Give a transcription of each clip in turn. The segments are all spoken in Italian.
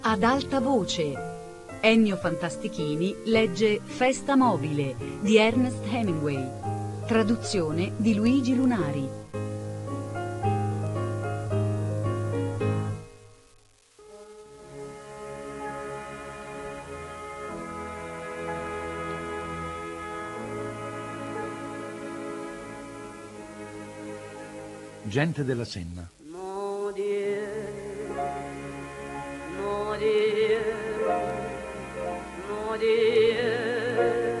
ad alta voce. Ennio Fantastichini legge Festa mobile di Ernest Hemingway. Traduzione di Luigi Lunari. Gente della Senna. Mon Dieu, mon Dieu, mon Dieu,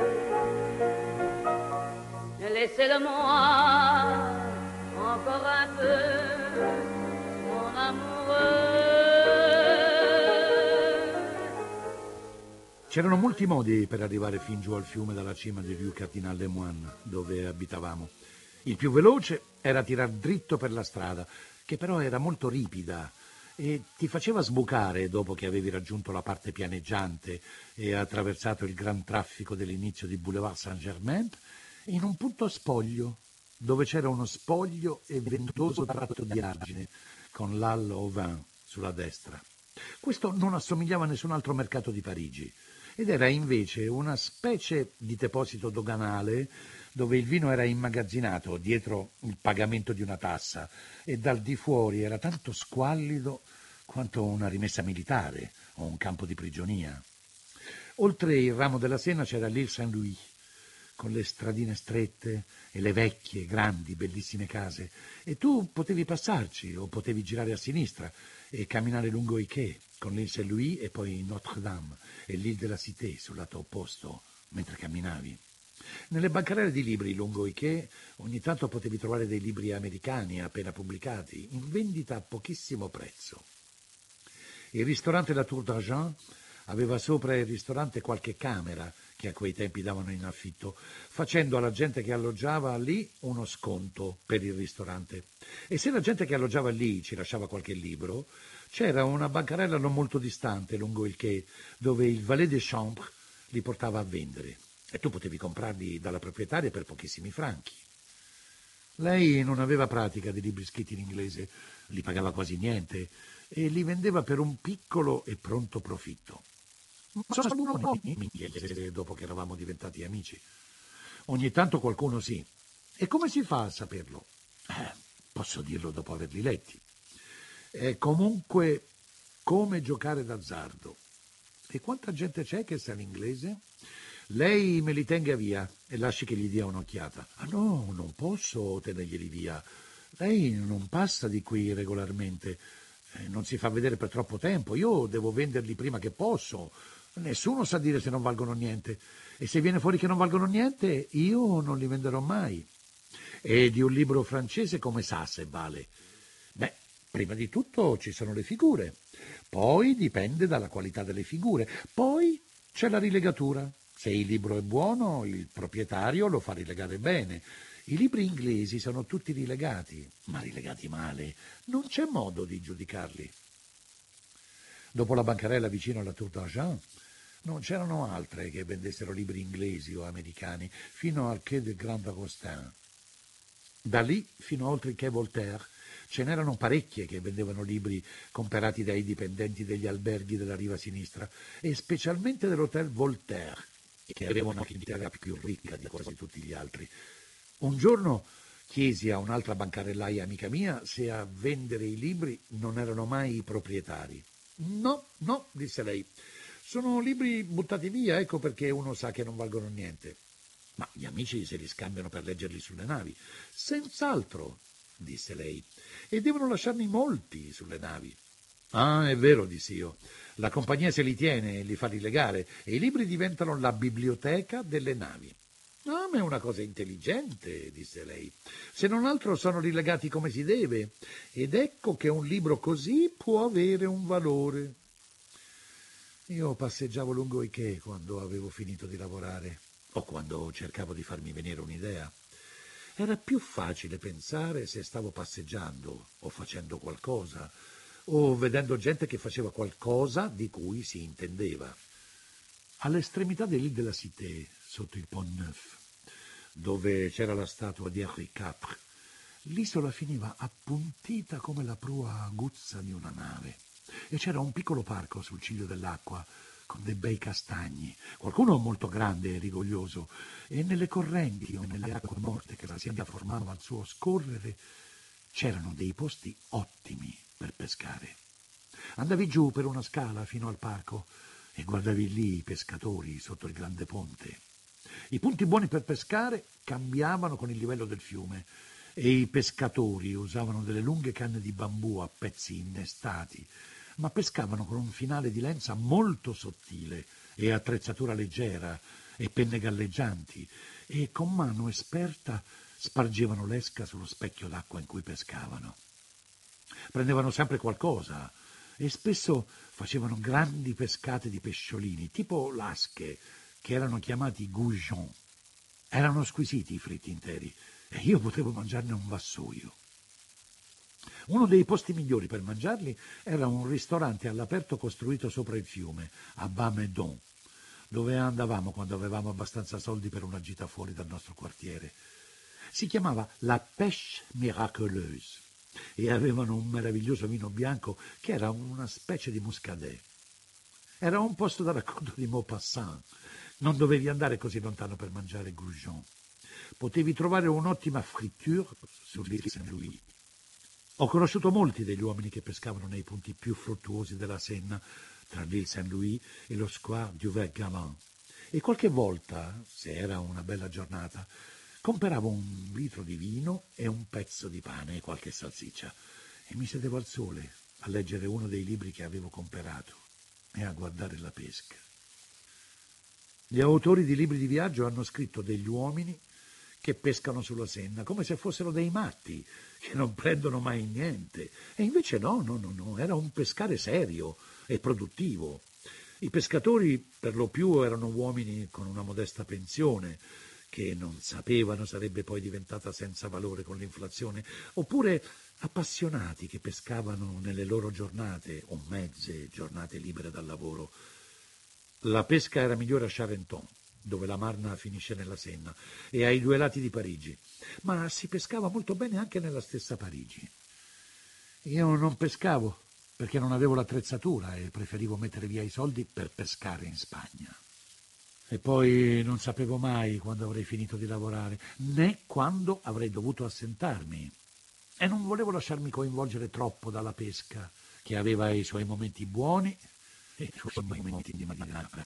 laissez-le-moi encore un peu, mon amoureux. C'erano molti modi per arrivare fin giù al fiume dalla cima di Rue Cardinal Lemoine, dove abitavamo. Il più veloce era tirar dritto per la strada, che però era molto ripida e ti faceva sbucare dopo che avevi raggiunto la parte pianeggiante e attraversato il gran traffico dell'inizio di Boulevard Saint-Germain in un punto spoglio, dove c'era uno spoglio e ventoso tratto di argine, con l'Halle au Vin sulla destra. Questo non assomigliava a nessun altro mercato di Parigi ed era invece una specie di deposito doganale dove il vino era immagazzinato dietro il pagamento di una tassa e dal di fuori era tanto squallido quanto una rimessa militare o un campo di prigionia. Oltre il ramo della Senna c'era l'Île Saint-Louis, con le stradine strette e le vecchie, grandi, bellissime case, e tu potevi passarci o potevi girare a sinistra e camminare lungo i quais, con l'Île Saint-Louis e poi Notre-Dame e l'Île de la Cité sul lato opposto, mentre camminavi. Nelle bancarelle di libri lungo i quais ogni tanto potevi trovare dei libri americani appena pubblicati, in vendita a pochissimo prezzo. Il ristorante La Tour d'Argent aveva sopra il ristorante qualche camera che a quei tempi davano in affitto, facendo alla gente che alloggiava lì uno sconto per il ristorante. E se la gente che alloggiava lì ci lasciava qualche libro, c'era una bancarella non molto distante lungo il quai, dove il valet de chambre li portava a vendere. E tu potevi comprarli dalla proprietaria per pochissimi franchi. Lei non aveva pratica di libri scritti in inglese, li pagava quasi niente e li vendeva per un piccolo e pronto profitto. Ma sono buoni, mi chiese dopo che eravamo diventati amici. Ogni tanto qualcuno sì. E come si fa a saperlo? Posso dirlo dopo averli letti. È comunque come giocare d'azzardo. E quanta gente c'è che sa l'inglese? Lei me li tenga via e lasci che gli dia un'occhiata. Ah no, non posso tenerglieli via. Lei non passa di qui regolarmente. Non si fa vedere per troppo tempo. Io devo venderli prima che posso. Nessuno sa dire se non valgono niente. E se viene fuori che non valgono niente, io non li venderò mai. E di un libro francese come sa se vale? Beh, prima di tutto ci sono le figure. Poi dipende dalla qualità delle figure. Poi c'è la rilegatura. Se il libro è buono, il proprietario lo fa rilegare bene. I libri inglesi sono tutti rilegati, ma rilegati male. Non c'è modo di giudicarli. Dopo la bancarella vicino alla Tour d'Argent, non c'erano altre che vendessero libri inglesi o americani, fino al Quai de Grand Augustin. Da lì, fino oltre il Quai Voltaire, ce n'erano parecchie che vendevano libri comprati dai dipendenti degli alberghi della riva sinistra, e specialmente dell'Hotel Voltaire, che aveva una clientela più ricca di quasi tutti gli altri. Un giorno chiesi a un'altra bancarellaia amica mia se a vendere i libri non erano mai i proprietari. No, disse lei, sono libri buttati via, ecco perché uno sa che non valgono niente. Ma gli amici se li scambiano per leggerli sulle navi. Senz'altro, disse lei, e devono lasciarne molti sulle navi. Ah, è vero, dissi io. La compagnia se li tiene e li fa rilegare e i libri diventano la biblioteca delle navi. Ah, ma è una cosa intelligente, disse lei. Se non altro sono rilegati come si deve, ed ecco che un libro così può avere un valore. Io passeggiavo lungo i quai quando avevo finito di lavorare o quando cercavo di farmi venire un'idea. Era più facile pensare se stavo passeggiando o facendo qualcosa o vedendo gente che faceva qualcosa di cui si intendeva. All'estremità dell'Île de la Cité, sotto il Pont Neuf, dove c'era la statua di Henri IV, l'isola finiva appuntita come la prua aguzza di una nave. e c'era un piccolo parco sul ciglio dell'acqua con dei bei castagni, qualcuno molto grande e rigoglioso, e nelle correnti o nelle acque morte che la Senna formava al suo scorrere c'erano dei posti ottimi per pescare. Andavi giù per una scala fino al parco e guardavi lì i pescatori sotto il grande ponte. I punti buoni per pescare cambiavano con il livello del fiume e i pescatori usavano delle lunghe canne di bambù a pezzi innestati, ma pescavano con un finale di lenza molto sottile e attrezzatura leggera e penne galleggianti, e con mano esperta spargevano l'esca sullo specchio d'acqua in cui pescavano. Prendevano sempre qualcosa e spesso facevano grandi pescate di pesciolini, tipo lasche, che erano chiamati goujon. Erano squisiti i fritti interi e io potevo mangiarne un vassoio. Uno dei posti migliori per mangiarli era un ristorante all'aperto costruito sopra il fiume, a Bas-Médon, dove andavamo quando avevamo abbastanza soldi per una gita fuori dal nostro quartiere. Si chiamava La Pêche Miraculeuse e avevano un meraviglioso vino bianco che era una specie di muscadet. Era un posto da racconto di Maupassant. Non dovevi andare così lontano per mangiare goujon. Potevi trovare un'ottima friture sull'île Saint-Louis. Ho conosciuto molti degli uomini che pescavano nei punti più fruttuosi della Senna, tra l'île Saint-Louis e lo square du Vert-Galant, e qualche volta, se era una bella giornata, comperavo un litro di vino e un pezzo di pane e qualche salsiccia e mi sedevo al sole a leggere uno dei libri che avevo comperato e a guardare la pesca. Gli autori di libri di viaggio hanno scritto degli uomini che pescano sulla Senna come se fossero dei matti, che non prendono mai niente. E invece no, era un pescare serio e produttivo. I pescatori per lo più erano uomini con una modesta pensione, che non sapevano sarebbe poi diventata senza valore con l'inflazione, oppure appassionati che pescavano nelle loro giornate o mezze giornate libere dal lavoro. La pesca era migliore a Charenton, dove la Marna finisce nella Senna, e ai 2 lati di Parigi, ma si pescava molto bene anche nella stessa Parigi. Io non pescavo perché non avevo l'attrezzatura e preferivo mettere via i soldi per pescare in Spagna. E poi non sapevo mai quando avrei finito di lavorare, né quando avrei dovuto assentarmi. E non volevo lasciarmi coinvolgere troppo dalla pesca, che aveva i suoi momenti buoni e i suoi momenti di malinara.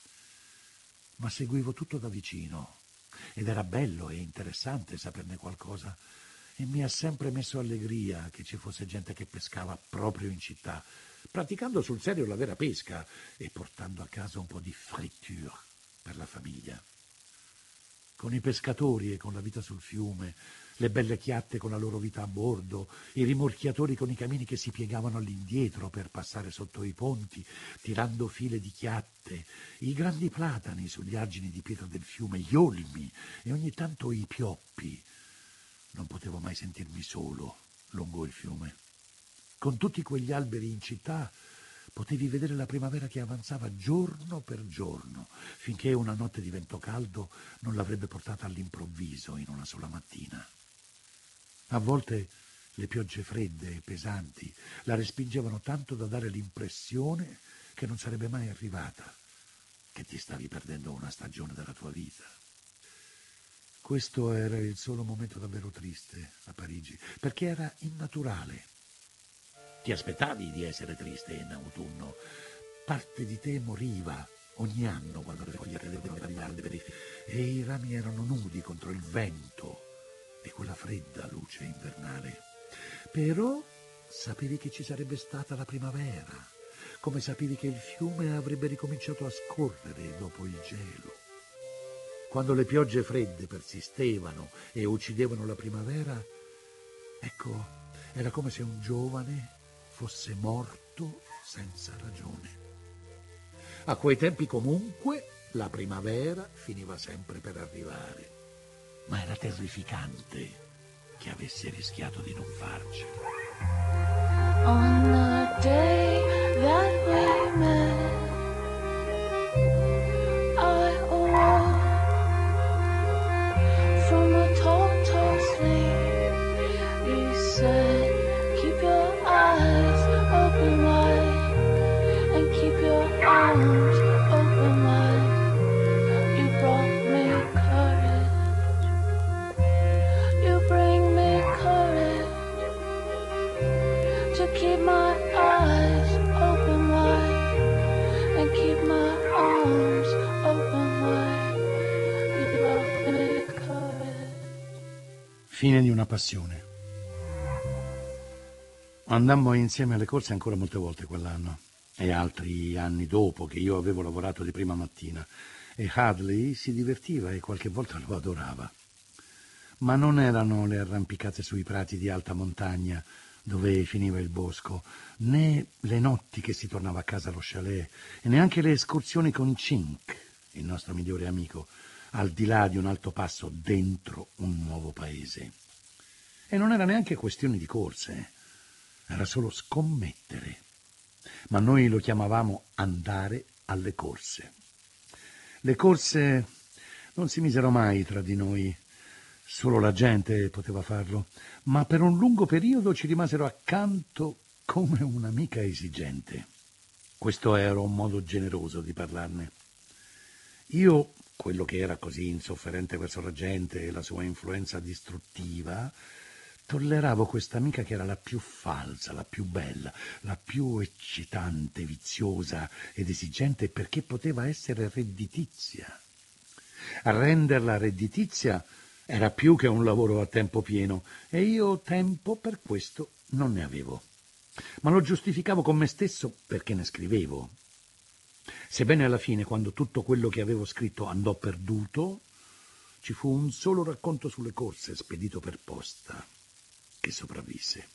Ma seguivo tutto da vicino ed era bello e interessante saperne qualcosa, e mi ha sempre messo allegria che ci fosse gente che pescava proprio in città, praticando sul serio la vera pesca e portando a casa un po' di friture per la famiglia. Con i pescatori e con la vita sul fiume, le belle chiatte con la loro vita a bordo, i rimorchiatori con i camini che si piegavano all'indietro per passare sotto i ponti, tirando file di chiatte, i grandi platani sugli argini di pietra del fiume, gli olmi e ogni tanto i pioppi. Non potevo mai sentirmi solo lungo il fiume. Con tutti quegli alberi in città potevi vedere la primavera che avanzava giorno per giorno, finché una notte di vento caldo non l'avrebbe portata all'improvviso in una sola mattina. A volte le piogge fredde e pesanti la respingevano tanto da dare l'impressione che non sarebbe mai arrivata, che ti stavi perdendo una stagione della tua vita. Questo era il solo momento davvero triste a Parigi, perché era innaturale. Ti aspettavi di essere triste in autunno. Parte di te moriva ogni anno quando le foglie cadevano dagli alberi e i rami erano nudi contro il vento e quella fredda luce invernale. Però sapevi che ci sarebbe stata la primavera, come sapevi che il fiume avrebbe ricominciato a scorrere dopo il gelo. Quando le piogge fredde persistevano e uccidevano la primavera, ecco, era come se un giovane fosse morto senza ragione. A quei tempi comunque la primavera finiva sempre per arrivare, ma era terrificante che avesse rischiato di non farcela. On the day that we met, I awoke from a total sleep. You said, keep your eyes open wide. Fine di una passione. Andammo insieme alle corse ancora molte volte quell'anno e altri anni dopo che io avevo lavorato di prima mattina, e Hadley si divertiva e qualche volta lo adorava. Ma non erano le arrampicate sui prati di alta montagna dove finiva il bosco, né le notti che si tornava a casa allo chalet, e neanche le escursioni con Cink, il nostro migliore amico, al di là di un alto passo dentro un nuovo paese. E non era neanche questione di corse, era solo scommettere. Ma noi lo chiamavamo andare alle corse. Le corse non si misero mai tra di noi, solo la gente poteva farlo, ma per un lungo periodo ci rimasero accanto come un'amica esigente. Questo era un modo generoso di parlarne. Io, quello che era così insofferente verso la gente e la sua influenza distruttiva, tolleravo questa amica che era la più falsa, la più bella, la più eccitante, viziosa ed esigente perché poteva essere redditizia. A renderla redditizia era più che un lavoro a tempo pieno e io tempo per questo non ne avevo. Ma lo giustificavo con me stesso perché ne scrivevo. Sebbene alla fine, quando tutto quello che avevo scritto andò perduto, ci fu un solo racconto sulle corse spedito per posta che sopravvisse.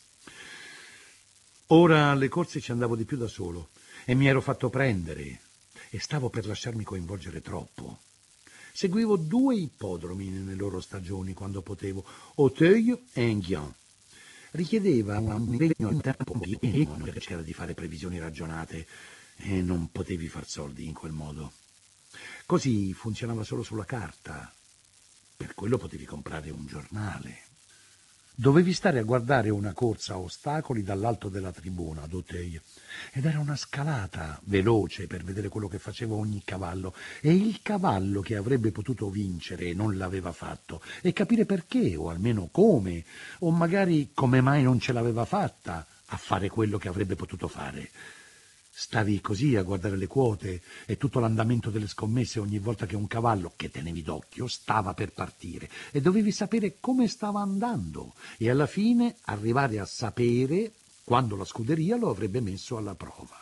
Ora alle corse ci andavo di più da solo e mi ero fatto prendere e stavo per lasciarmi coinvolgere troppo. Seguivo 2 ippodromi nelle loro stagioni quando potevo, Auteuil e Enghien. Richiedeva un impegno in tempo pieno perché c'era di fare previsioni ragionate e non potevi far soldi in quel modo. Così funzionava solo sulla carta. Per quello potevi comprare un giornale. Dovevi stare a guardare una corsa a ostacoli dall'alto della tribuna ad Auteuil ed era una scalata veloce per vedere quello che faceva ogni cavallo e il cavallo che avrebbe potuto vincere e non l'aveva fatto e capire perché o almeno come o magari come mai non ce l'aveva fatta a fare quello che avrebbe potuto fare. Stavi così a guardare le quote e tutto l'andamento delle scommesse ogni volta che un cavallo, che tenevi d'occhio, stava per partire e dovevi sapere come stava andando e alla fine arrivare a sapere quando la scuderia lo avrebbe messo alla prova.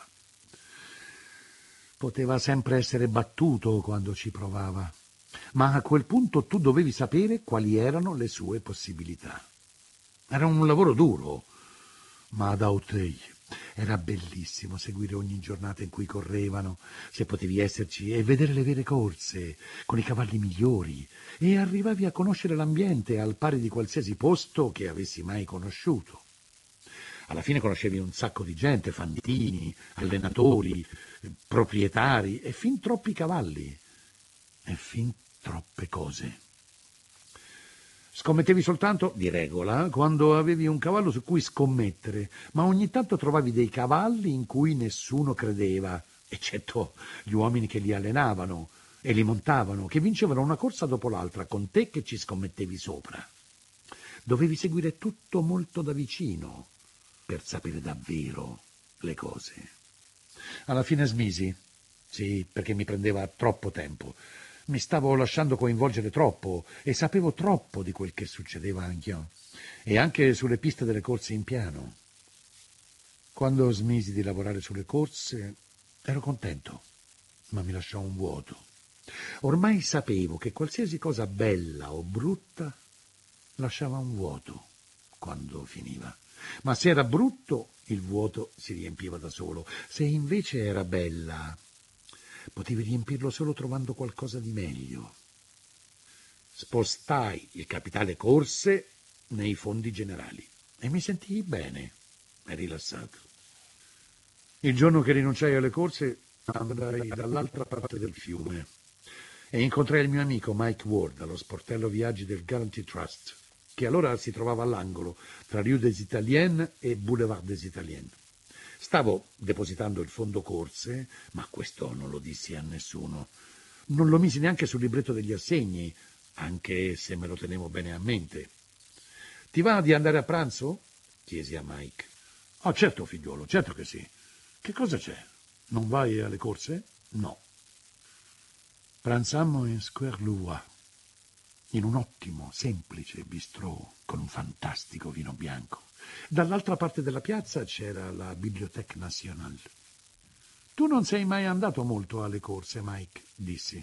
Poteva sempre essere battuto quando ci provava, ma a quel punto tu dovevi sapere quali erano le sue possibilità. Era un lavoro duro, ma ad Auteuil era bellissimo seguire ogni giornata in cui correvano, se potevi esserci, e vedere le vere corse, con i cavalli migliori, e arrivavi a conoscere l'ambiente al pari di qualsiasi posto che avessi mai conosciuto. Alla fine conoscevi un sacco di gente, fantini, allenatori, proprietari, e fin troppi cavalli, e fin troppe cose. Scommettevi soltanto, di regola, quando avevi un cavallo su cui scommettere, ma ogni tanto trovavi dei cavalli in cui nessuno credeva, eccetto gli uomini che li allenavano e li montavano, che vincevano una corsa dopo l'altra con te che ci scommettevi sopra. Dovevi seguire tutto molto da vicino per sapere davvero le cose. Alla fine smisi, sì, perché mi prendeva troppo tempo. Mi stavo lasciando coinvolgere troppo e sapevo troppo di quel che succedeva a Enghien e anche sulle piste delle corse in piano. Quando smisi di lavorare sulle corse ero contento, ma mi lasciò un vuoto. Ormai sapevo che qualsiasi cosa bella o brutta lasciava un vuoto quando finiva. Ma se era brutto, il vuoto si riempiva da solo. Se invece era bella, potevi riempirlo solo trovando qualcosa di meglio. Spostai il capitale corse nei fondi generali e mi sentii bene e rilassato. Il giorno che rinunciai alle corse andai dall'altra parte del fiume e incontrai il mio amico Mike Ward allo sportello viaggi del Guarantee Trust, che allora si trovava all'angolo tra Rue des Italiennes e Boulevard des Italiennes. Stavo depositando il fondo corse, ma questo non lo dissi a nessuno. Non lo misi neanche sul libretto degli assegni, anche se me lo tenevo bene a mente. «Ti va di andare a pranzo?» chiesi a Mike. «Oh, certo, figliuolo, certo che sì. Che cosa c'è? Non vai alle corse?» «No». Pranzammo in Square Louvois. in un ottimo, semplice bistrò con un fantastico vino bianco. Dall'altra parte della piazza c'era la Bibliothèque Nationale. Tu non sei mai andato molto alle corse, Mike, dissi.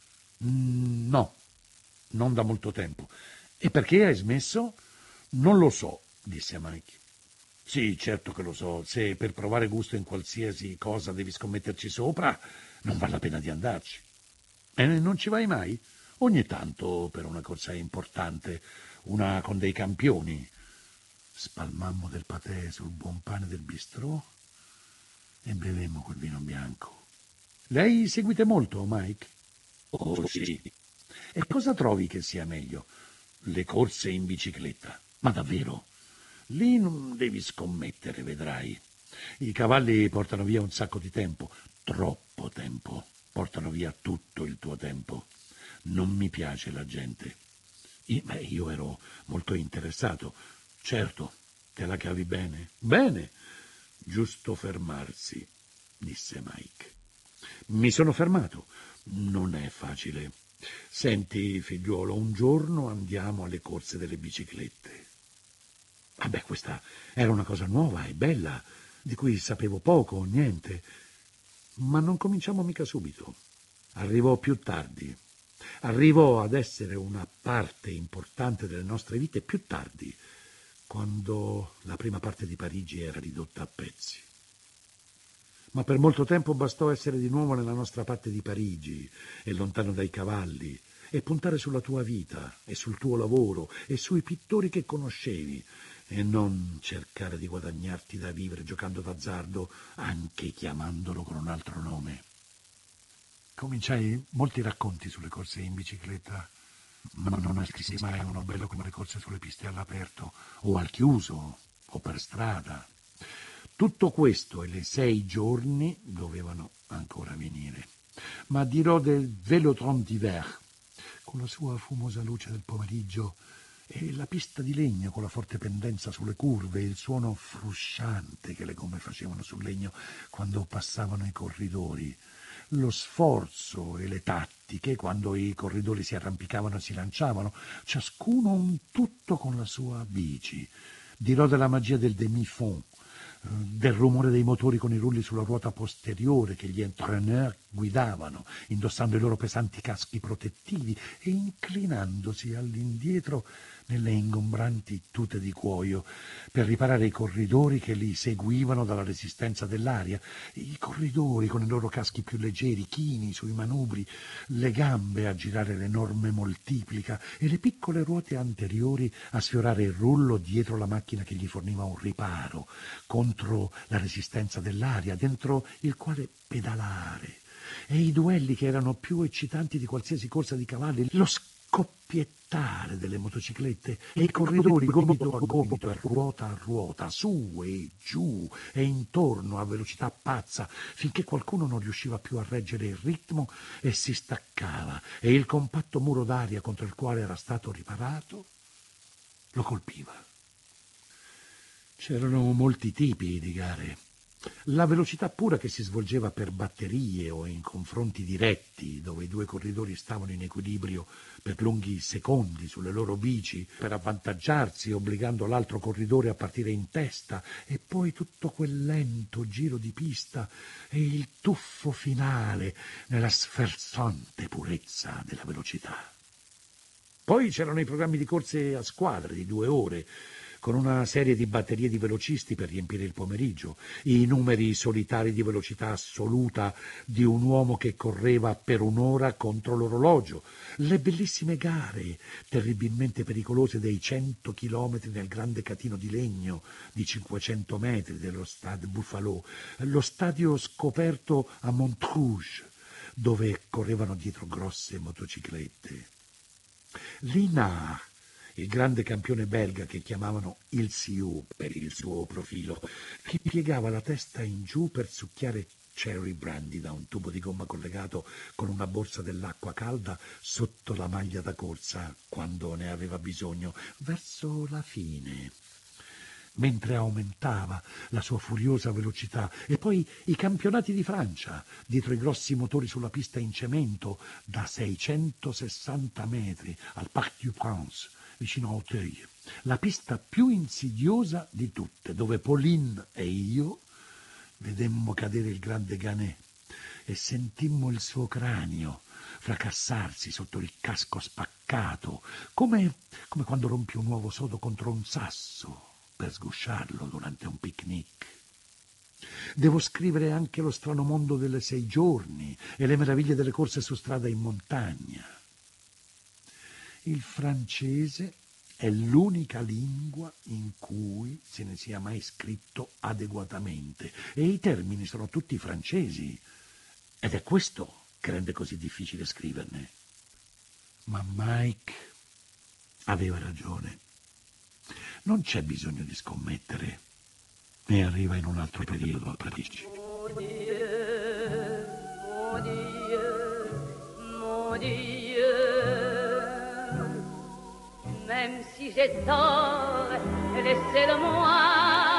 No, non da molto tempo. E perché hai smesso? Non lo so, disse Mike. Sì, certo che lo so. Se per provare gusto in qualsiasi cosa devi scommetterci sopra, non vale la pena di andarci. E non ci vai mai? Ogni tanto per una corsa importante, una con dei campioni. Spalmammo del patè sul buon pane del bistrò e bevemmo quel vino bianco. Lei seguite molto, Mike? Oh, sì. E cosa trovi che sia meglio? Le corse in bicicletta. Ma davvero? Lì non devi scommettere, vedrai. I cavalli portano via un sacco di tempo, troppo tempo. Portano via tutto il tuo tempo. Non mi piace la gente. Io ero molto interessato. Certo, te la cavi bene? Bene. Giusto fermarsi, disse Mike. Mi sono fermato. Non è facile. Senti, figliuolo, un giorno andiamo alle corse delle biciclette. Vabbè, questa era una cosa nuova e bella, di cui sapevo poco o niente. Ma non cominciamo mica subito. Arrivò più tardi. Arrivò ad essere una parte importante delle nostre vite più tardi, quando la prima parte di Parigi era ridotta a pezzi. Ma per molto tempo bastò essere di nuovo nella nostra parte di Parigi e lontano dai cavalli e puntare sulla tua vita e sul tuo lavoro e sui pittori che conoscevi e non cercare di guadagnarti da vivere giocando d'azzardo, anche chiamandolo con un altro nome. Cominciai molti racconti sulle corse in bicicletta, ma non scrissi mai uno bello come le corse sulle piste all'aperto o al chiuso o per strada. Tutto questo e le 6 giorni dovevano ancora venire. Ma dirò del Vélodrome d'hiver, con la sua fumosa luce del pomeriggio e la pista di legno con la forte pendenza sulle curve e il suono frusciante che le gomme facevano sul legno quando passavano i corridori, lo sforzo e le tattiche quando i corridori si arrampicavano e si lanciavano, ciascuno un tutto con la sua bici. Dirò della magia del demi-fond, del rumore dei motori con i rulli sulla ruota posteriore che gli entraîneur guidavano, indossando i loro pesanti caschi protettivi e inclinandosi all'indietro nelle ingombranti tute di cuoio per riparare i corridori che li seguivano dalla resistenza dell'aria, i corridori con i loro caschi più leggeri, chini sui manubri, le gambe a girare l'enorme moltiplica e le piccole ruote anteriori a sfiorare il rullo dietro la macchina che gli forniva un riparo contro la resistenza dell'aria, dentro il quale pedalare, e i duelli che erano più eccitanti di qualsiasi corsa di cavalli, lo scoppiettare delle motociclette e i corridori gomito a gomito e ruota a ruota, su e giù e intorno a velocità pazza, finché qualcuno non riusciva più a reggere il ritmo e si staccava, e il compatto muro d'aria contro il quale era stato riparato lo colpiva. C'erano molti tipi di gare. La velocità pura che si svolgeva per batterie o in confronti diretti, dove i 2 corridori stavano in equilibrio per lunghi secondi sulle loro bici per avvantaggiarsi, obbligando l'altro corridore a partire in testa, e poi tutto quel lento giro di pista e il tuffo finale nella sferzante purezza della velocità. Poi c'erano i programmi di corse a squadre di 2 ore, con una serie di batterie di velocisti per riempire il pomeriggio, i numeri solitari di velocità assoluta di un uomo che correva per 1 ora contro l'orologio, le bellissime gare terribilmente pericolose dei 100 chilometri nel grande catino di legno di 500 metri dello Stade Buffalo, lo stadio scoperto a Montrouge, dove correvano dietro grosse motociclette. Lina, il grande campione belga che chiamavano il Sioux per il suo profilo, che piegava la testa in giù per succhiare cherry brandy da un tubo di gomma collegato con una borsa dell'acqua calda sotto la maglia da corsa quando ne aveva bisogno, verso la fine. mentre aumentava la sua furiosa velocità, e poi i campionati di Francia, dietro i grossi motori sulla pista in cemento da 660 metri al Parc du Prince, vicino a Auteuil, la pista più insidiosa di tutte, dove Pauline e io vedemmo cadere il grande Ganet e sentimmo il suo cranio fracassarsi sotto il casco spaccato, come quando rompi un uovo sodo contro un sasso per sgusciarlo durante un picnic. Devo scrivere anche lo strano mondo delle 6 giorni e le meraviglie delle corse su strada in montagna. Il francese è l'unica lingua in cui se ne sia mai scritto adeguatamente, e i termini sono tutti francesi, ed è questo che rende così difficile scriverne. Ma Mike aveva ragione. Non c'è bisogno di scommettere. E arriva in un altro periodo a Parigi. Mon Dieu, mon Dieu, mon Dieu. Même si j'ai tort, laissez-le-moi.